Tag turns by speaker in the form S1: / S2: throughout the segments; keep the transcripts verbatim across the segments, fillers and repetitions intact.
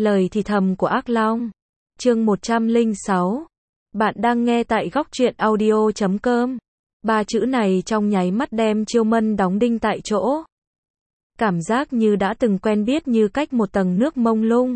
S1: Lời thì thầm của ác long. Chương một trăm lẻ sáu. Bạn đang nghe tại góc truyện audio chấm com. Ba chữ này trong nháy mắt đem Chiêu Mân đóng đinh tại chỗ. Cảm giác như đã từng quen biết như cách một tầng nước mông lung.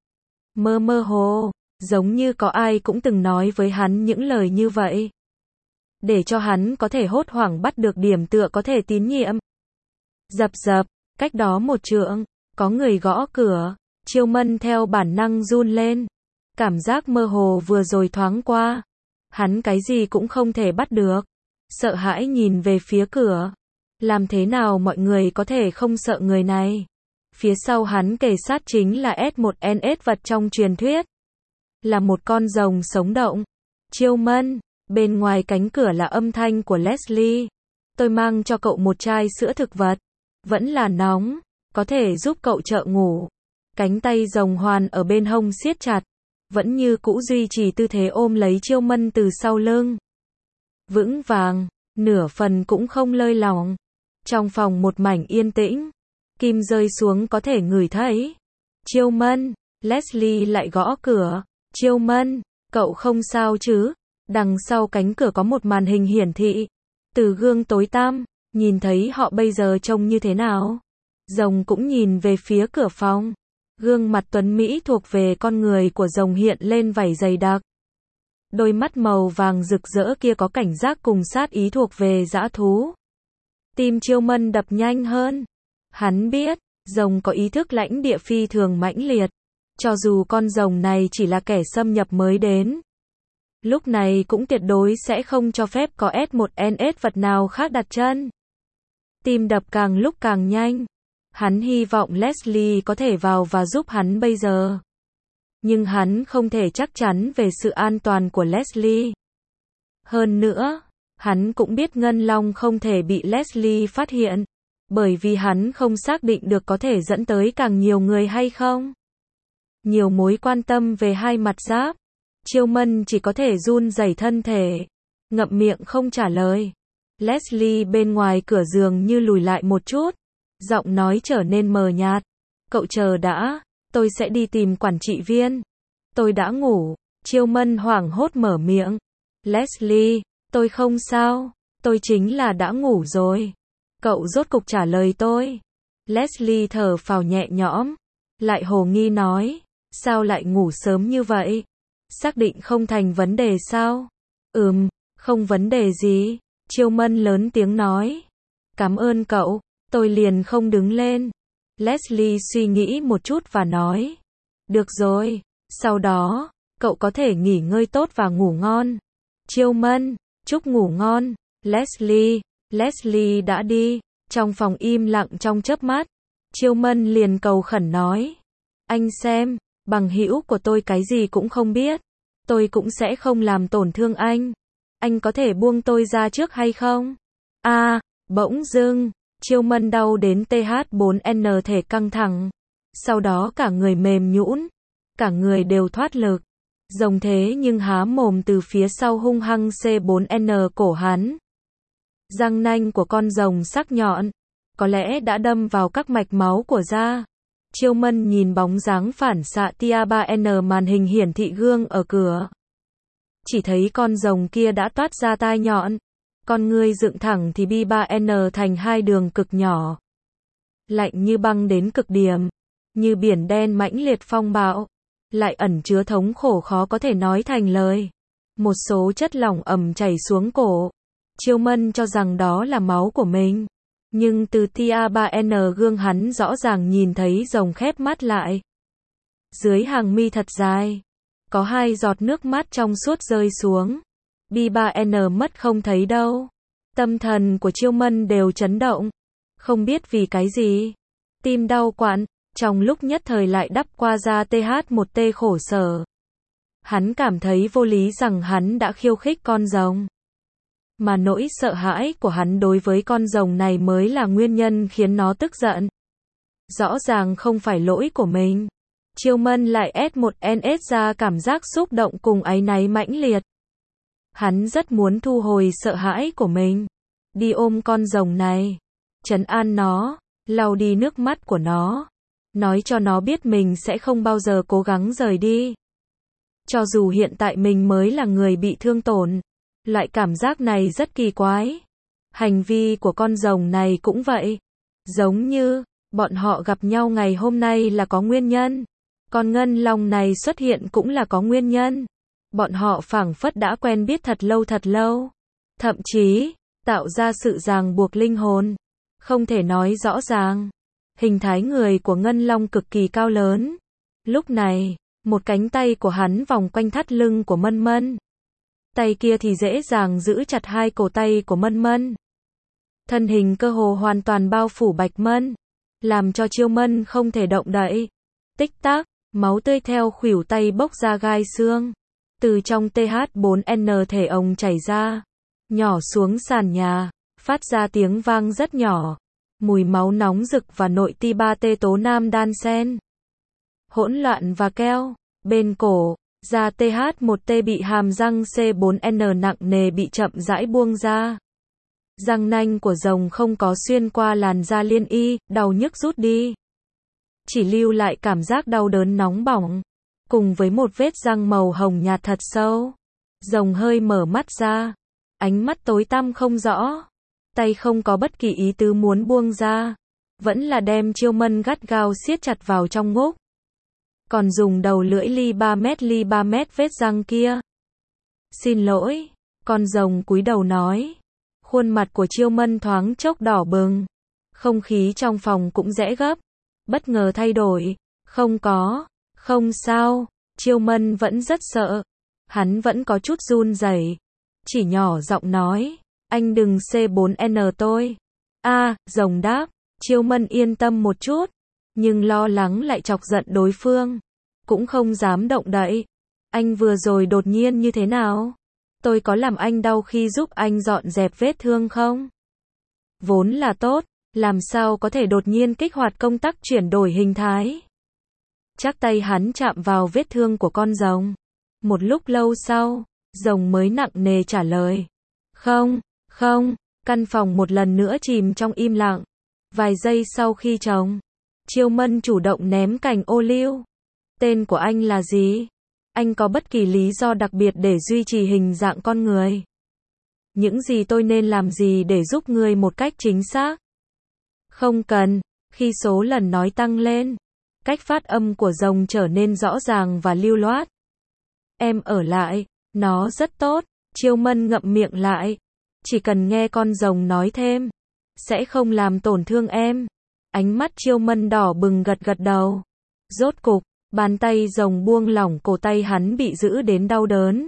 S1: Mơ mơ hồ, giống như có ai cũng từng nói với hắn những lời như vậy. Để cho hắn có thể hốt hoảng bắt được điểm tựa có thể tín nhiệm. Dập dập, cách đó một trượng, có người gõ cửa. Chiêu Mân theo bản năng run lên. Cảm giác mơ hồ vừa rồi thoáng qua. Hắn cái gì cũng không thể bắt được. Sợ hãi nhìn về phía cửa. Làm thế nào mọi người có thể không sợ người này? Phía sau hắn kề sát chính là S một N S vật trong truyền thuyết. Là một con rồng sống động. Chiêu Mân, bên ngoài cánh cửa là âm thanh của Leslie. Tôi mang cho cậu một chai sữa thực vật. Vẫn là nóng, có thể giúp cậu trợ ngủ. Cánh tay rồng hoàn ở bên hông siết chặt. Vẫn như cũ duy trì tư thế ôm lấy Chiêu Mân từ sau lưng. Vững vàng, nửa phần cũng không lơi lỏng. Trong phòng một mảnh yên tĩnh. Kim rơi xuống có thể ngửi thấy. Chiêu Mân, Leslie lại gõ cửa. Chiêu Mân, cậu không sao chứ? Đằng sau cánh cửa có một màn hình hiển thị. Từ gương tối tăm, nhìn thấy họ bây giờ trông như thế nào. Rồng cũng nhìn về phía cửa phòng. Gương mặt tuấn Mỹ thuộc về con người của rồng hiện lên vảy dày đặc. Đôi mắt màu vàng rực rỡ kia có cảnh giác cùng sát ý thuộc về dã thú. Tim Chiêu Mân đập nhanh hơn. Hắn biết, rồng có ý thức lãnh địa phi thường mãnh liệt. Cho dù con rồng này chỉ là kẻ xâm nhập mới đến. Lúc này cũng tuyệt đối sẽ không cho phép có S một N S vật nào khác đặt chân. Tim đập càng lúc càng nhanh. Hắn hy vọng Leslie có thể vào và giúp hắn bây giờ. Nhưng hắn không thể chắc chắn về sự an toàn của Leslie. Hơn nữa, hắn cũng biết Ngân Long không thể bị Leslie phát hiện. Bởi vì hắn không xác định được có thể dẫn tới càng nhiều người hay không. Nhiều mối quan tâm về hai mặt giáp. Chiêu Mân chỉ có thể run rẩy thân thể. Ngậm miệng không trả lời. Leslie bên ngoài cửa giường như lùi lại một chút. Giọng nói trở nên mờ nhạt. Cậu chờ đã, tôi sẽ đi tìm quản trị viên. Tôi đã ngủ. Chiêu Mân hoảng hốt mở miệng. Leslie, tôi không sao. Tôi chính là đã ngủ rồi. Cậu rốt cục trả lời tôi. Leslie thở phào nhẹ nhõm. Lại hồ nghi nói. Sao lại ngủ sớm như vậy? Xác định không thành vấn đề sao? Ừm, không vấn đề gì. Chiêu Mân lớn tiếng nói. Cảm ơn cậu. Tôi liền không đứng lên. Leslie suy nghĩ một chút và nói. Được rồi. Sau đó, cậu có thể nghỉ ngơi tốt và ngủ ngon. Chiêu Mân, chúc ngủ ngon. Leslie, Leslie đã đi. Trong phòng im lặng trong chớp mắt. Chiêu Mân liền cầu khẩn nói. Anh xem, bằng hữu của tôi cái gì cũng không biết. Tôi cũng sẽ không làm tổn thương anh. Anh có thể buông tôi ra trước hay không? À, bỗng dưng. Chiêu Mân đau đến T H bốn N thể căng thẳng. Sau đó cả người mềm nhũn. Cả người đều thoát lực. Rồng thế nhưng há mồm từ phía sau hung hăng C bốn N cổ hắn. Răng nanh của con rồng sắc nhọn. Có lẽ đã đâm vào các mạch máu của da. Chiêu Mân nhìn bóng dáng phản xạ tia ba N màn hình hiển thị gương ở cửa. Chỉ thấy con rồng kia đã toát ra tai nhọn. Con ngươi dựng thẳng thì bi ba N thành hai đường cực nhỏ. Lạnh như băng đến cực điểm. Như biển đen mãnh liệt phong bạo. Lại ẩn chứa thống khổ khó có thể nói thành lời. Một số chất lỏng ẩm chảy xuống cổ. Chiêu Mân cho rằng đó là máu của mình. Nhưng từ tia ba N gương hắn rõ ràng nhìn thấy rồng khép mắt lại. Dưới hàng mi thật dài. Có hai giọt nước mắt trong suốt rơi xuống. bi ba N mất không thấy đâu. Tâm thần của Chiêu Mân đều chấn động. Không biết vì cái gì. Tim đau quặn. Trong lúc nhất thời lại đắp qua ra T H một T khổ sở. Hắn cảm thấy vô lý rằng hắn đã khiêu khích con rồng. Mà nỗi sợ hãi của hắn đối với con rồng này mới là nguyên nhân khiến nó tức giận. Rõ ràng không phải lỗi của mình. Chiêu Mân lại S một N S ra cảm giác xúc động cùng áy náy mãnh liệt. Hắn rất muốn thu hồi sợ hãi của mình. Đi ôm con rồng này. Trấn an nó. Lau đi nước mắt của nó. nói cho nó biết mình sẽ không bao giờ cố gắng rời đi. Cho dù hiện tại mình mới là người bị thương tổn, loại cảm giác này rất kỳ quái. Hành vi của con rồng này cũng vậy. Giống như, bọn họ gặp nhau ngày hôm nay là có nguyên nhân. Con ngân long này xuất hiện cũng là có nguyên nhân. Bọn họ phảng phất đã quen biết thật lâu thật lâu. Thậm chí, tạo ra sự ràng buộc linh hồn. Không thể nói rõ ràng. Hình thái người của ngân long cực kỳ cao lớn. Lúc này, một cánh tay của hắn vòng quanh thắt lưng của Mân Mân. Tay kia thì dễ dàng giữ chặt hai cổ tay của Mân Mân. Thân hình cơ hồ hoàn toàn bao phủ Bạch Mân, làm cho Chiêu Mân không thể động đậy. Tích tắc, máu tươi theo khuỷu tay bốc ra gai xương. Từ trong T H bốn N thể ống chảy ra, nhỏ xuống sàn nhà, phát ra tiếng vang rất nhỏ. Mùi máu nóng rực và nội ti ba tê tố nam đan xen. Hỗn loạn và keo, bên cổ, da T H một T bị hàm răng C bốn N nặng nề bị chậm rãi buông ra. Răng nanh của rồng không có xuyên qua làn da liên y, đau nhức rút đi. Chỉ lưu lại cảm giác đau đớn nóng bỏng, cùng với một vết răng màu hồng nhạt thật sâu. Rồng hơi mở mắt ra, ánh mắt tối tăm không rõ. Tay không có bất kỳ ý tứ muốn buông ra, vẫn là đem Chiêu Mân gắt gao siết chặt vào trong ngúc. Còn dùng đầu lưỡi ly ba mét ly ba mét vết răng kia. Xin lỗi, con rồng cúi đầu nói. Khuôn mặt của Chiêu Mân thoáng chốc đỏ bừng. Không khí trong phòng cũng rẽ gấp, bất ngờ thay đổi. Không có, không sao, Chiêu Mân vẫn rất sợ. Hắn vẫn có chút run rẩy, chỉ nhỏ giọng nói. Anh đừng C bốn N tôi. A, à, rồng đáp. Chiêu Mân yên tâm một chút, nhưng lo lắng lại chọc giận đối phương. Cũng không dám động đậy. Anh vừa rồi đột nhiên như thế nào? Tôi có làm anh đau khi giúp anh dọn dẹp vết thương không? Vốn là tốt, làm sao có thể đột nhiên kích hoạt công tắc chuyển đổi hình thái? Chắc tay hắn chạm vào vết thương của con rồng. Một lúc lâu sau, rồng mới nặng nề trả lời. Không, không, căn phòng một lần nữa chìm trong im lặng. Vài giây sau khi chồng, Chiêu Mân chủ động ném cành ô liu. Tên của anh là gì? Anh có bất kỳ lý do đặc biệt để duy trì hình dạng con người? Những gì tôi nên làm gì để giúp người một cách chính xác? Không cần. Khi số lần nói tăng lên, cách phát âm của rồng trở nên rõ ràng và lưu loát. Em ở lại, nó rất tốt. Chiêu Mân ngậm miệng lại. Chỉ cần nghe con rồng nói thêm, sẽ không làm tổn thương em. Ánh mắt Chiêu Mân đỏ bừng gật gật đầu. Rốt cục, bàn tay rồng buông lỏng cổ tay hắn bị giữ đến đau đớn.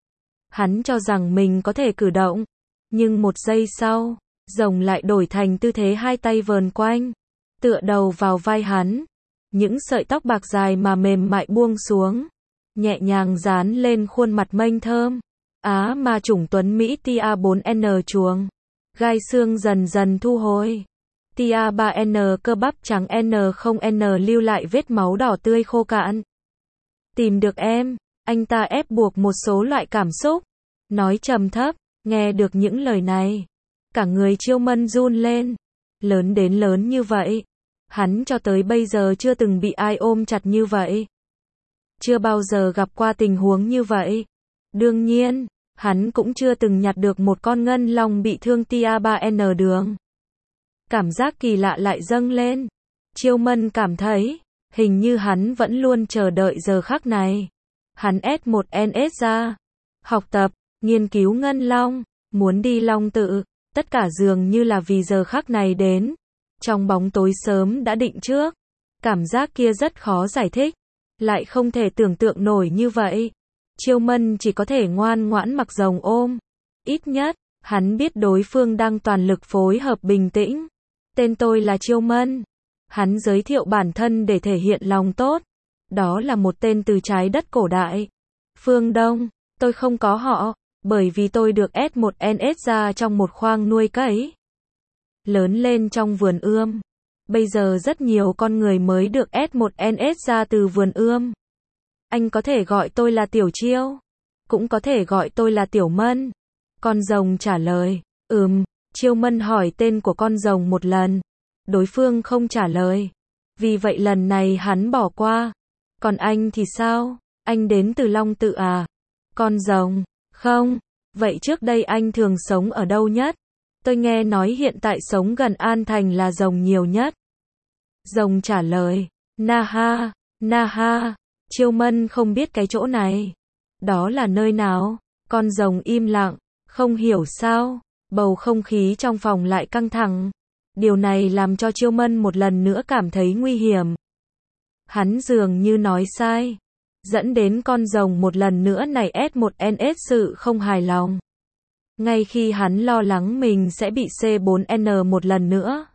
S1: Hắn cho rằng mình có thể cử động, nhưng một giây sau, rồng lại đổi thành tư thế hai tay vờn quanh, tựa đầu vào vai hắn. Những sợi tóc bạc dài mà mềm mại buông xuống, nhẹ nhàng dán lên khuôn mặt mênh thơm. Á ma chủng tuấn Mỹ T A bốn N chuồng. Gai xương dần dần thu hồi. T A ba N cơ bắp trắng N không N lưu lại vết máu đỏ tươi khô cạn. Tìm được em, anh ta ép buộc một số loại cảm xúc. Nói trầm thấp, nghe được những lời này. Cả người Chiêu Mân run lên. Lớn đến lớn như vậy. Hắn cho tới bây giờ chưa từng bị ai ôm chặt như vậy. Chưa bao giờ gặp qua tình huống như vậy. Đương nhiên, hắn cũng chưa từng nhặt được một con ngân long bị thương T A ba N đường. Cảm giác kỳ lạ lại dâng lên. Chiêu Mân cảm thấy, hình như hắn vẫn luôn chờ đợi giờ khắc này. Hắn S một N S ra, học tập, nghiên cứu ngân long, muốn đi long tự, tất cả dường như là vì giờ khắc này đến. Trong bóng tối sớm đã định trước, cảm giác kia rất khó giải thích, lại không thể tưởng tượng nổi như vậy. Chiêu Mân chỉ có thể ngoan ngoãn mặc rồng ôm. Ít nhất, hắn biết đối phương đang toàn lực phối hợp bình tĩnh. Tên tôi là Chiêu Mân. Hắn giới thiệu bản thân để thể hiện lòng tốt. Đó là một tên từ trái đất cổ đại. Phương Đông, tôi không có họ, bởi vì tôi được S một N S ra trong một khoang nuôi cấy. Lớn lên trong vườn ươm. Bây giờ rất nhiều con người mới được S một N S ra từ vườn ươm. Anh có thể gọi tôi là Tiểu Chiêu, cũng có thể gọi tôi là Tiểu Mân. Con rồng trả lời, ừm. Chiêu Mân hỏi tên của con rồng một lần. Đối phương không trả lời. Vì vậy lần này hắn bỏ qua. Còn anh thì sao? Anh đến từ Long Tự à? Con rồng. Không. Vậy trước đây anh thường sống ở đâu nhất? Tôi nghe nói hiện tại sống gần An Thành là rồng nhiều nhất. Rồng trả lời. Na ha, na ha. Chiêu Mân không biết cái chỗ này. Đó là nơi nào? Con rồng im lặng. Không hiểu sao. Bầu không khí trong phòng lại căng thẳng. Điều này làm cho Chiêu Mân một lần nữa cảm thấy nguy hiểm. Hắn dường như nói sai. Dẫn đến con rồng một lần nữa này S một N S sự không hài lòng. Ngay khi hắn lo lắng mình sẽ bị C bốn N một lần nữa.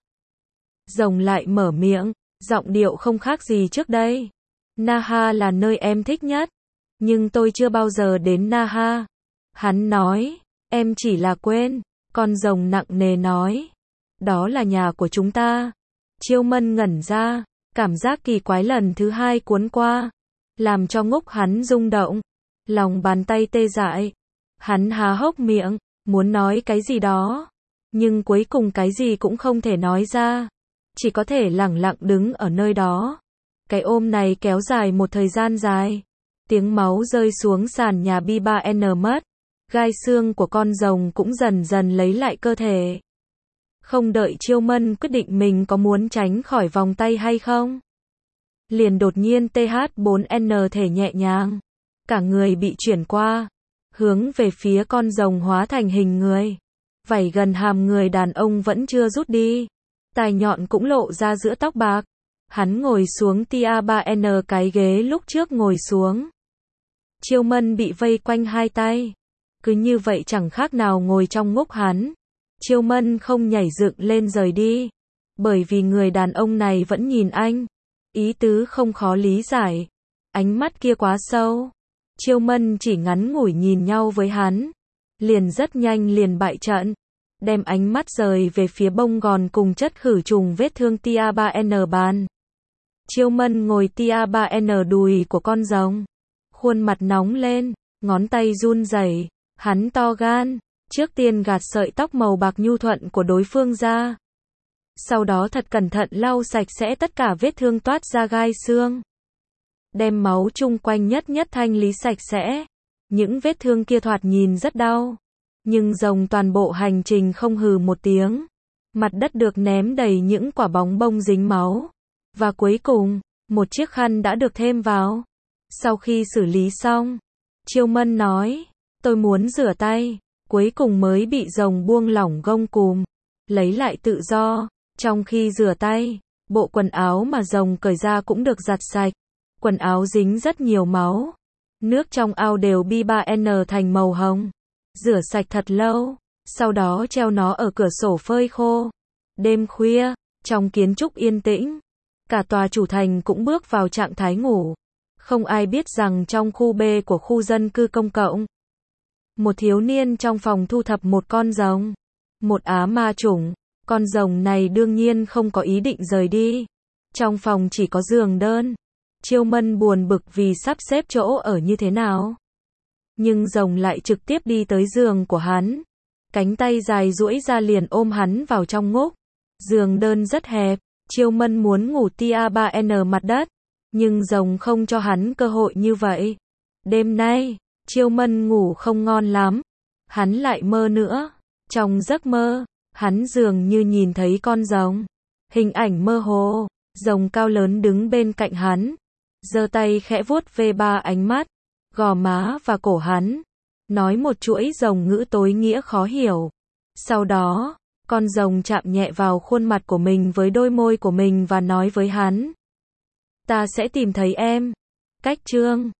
S1: Rồng lại mở miệng, giọng điệu không khác gì trước đây. Naha là nơi em thích nhất. Nhưng tôi chưa bao giờ đến Naha. Hắn nói, em chỉ là quên. Con rồng nặng nề nói. Đó là nhà của chúng ta. Chiêu Mân ngẩn ra. Cảm giác kỳ quái lần thứ hai cuốn qua. Làm cho ngốc hắn rung động. Lòng bàn tay tê dại. Hắn há hốc miệng. Muốn nói cái gì đó. Nhưng cuối cùng cái gì cũng không thể nói ra. Chỉ có thể lẳng lặng đứng ở nơi đó. Cái ôm này kéo dài một thời gian dài. Tiếng máu rơi xuống sàn nhà B ba N mất. Gai xương của con rồng cũng dần dần lấy lại cơ thể. Không đợi Chiêu Mân quyết định mình có muốn tránh khỏi vòng tay hay không. Liền đột nhiên T H bốn N thể nhẹ nhàng. Cả người bị chuyển qua. Hướng về phía con rồng hóa thành hình người. Vảy gần hàm người đàn ông vẫn chưa rút đi. Tai nhọn cũng lộ ra giữa tóc bạc. Hắn ngồi xuống T A ba N cái ghế lúc trước ngồi xuống. Chiêu Mân bị vây quanh hai tay. Cứ như vậy chẳng khác nào ngồi trong ngốc hắn. Chiêu Mân không nhảy dựng lên rời đi. Bởi vì người đàn ông này vẫn nhìn anh. Ý tứ không khó lý giải. Ánh mắt kia quá sâu. Chiêu Mân chỉ ngắn ngủi nhìn nhau với hắn. Liền rất nhanh liền bại trận. Đem ánh mắt rời về phía bông gòn cùng chất khử trùng vết thương T A ba N bàn. Chiêu Mân ngồi T A ba N đùi của con rồng. Khuôn mặt nóng lên. Ngón tay run rẩy. Hắn to gan. Trước tiên gạt sợi tóc màu bạc nhu thuận của đối phương ra. Sau đó thật cẩn thận lau sạch sẽ tất cả vết thương toát ra gai xương. Đem máu chung quanh nhất nhất thanh lý sạch sẽ. Những vết thương kia thoạt nhìn rất đau. Nhưng rồng toàn bộ hành trình không hừ một tiếng. Mặt đất được ném đầy những quả bóng bông dính máu. Và cuối cùng, một chiếc khăn đã được thêm vào. Sau khi xử lý xong, Chiêu Mân nói, tôi muốn rửa tay. Cuối cùng mới bị rồng buông lỏng gông cùm. Lấy lại tự do. Trong khi rửa tay, bộ quần áo mà rồng cởi ra cũng được giặt sạch. Quần áo dính rất nhiều máu. Nước trong ao đều B ba N thành màu hồng. Rửa sạch thật lâu. Sau đó treo nó ở cửa sổ phơi khô. Đêm khuya, trong kiến trúc yên tĩnh. Cả tòa chủ thành cũng bước vào trạng thái ngủ. Không ai biết rằng trong khu B của khu dân cư công cộng. Một thiếu niên trong phòng thu thập một con rồng. Một á ma chủng. Con rồng này đương nhiên không có ý định rời đi. Trong phòng chỉ có giường đơn. Chiêu Mân buồn bực vì sắp xếp chỗ ở như thế nào. Nhưng rồng lại trực tiếp đi tới giường của hắn. Cánh tay dài duỗi ra liền ôm hắn vào trong ngúc. Giường đơn rất hẹp. Chiêu Mân muốn ngủ T A ba N mặt đất. Nhưng rồng không cho hắn cơ hội như vậy. Đêm nay, Chiêu Mân ngủ không ngon lắm. Hắn lại mơ nữa. Trong giấc mơ, hắn dường như nhìn thấy con rồng. Hình ảnh mơ hồ. Rồng cao lớn đứng bên cạnh hắn. Giơ tay khẽ vuốt về ba ánh mắt, gò má và cổ hắn. Nói một chuỗi rồng ngữ tối nghĩa khó hiểu. Sau đó, con rồng chạm nhẹ vào khuôn mặt của mình với đôi môi của mình và nói với hắn. Ta sẽ tìm thấy em. Cách chương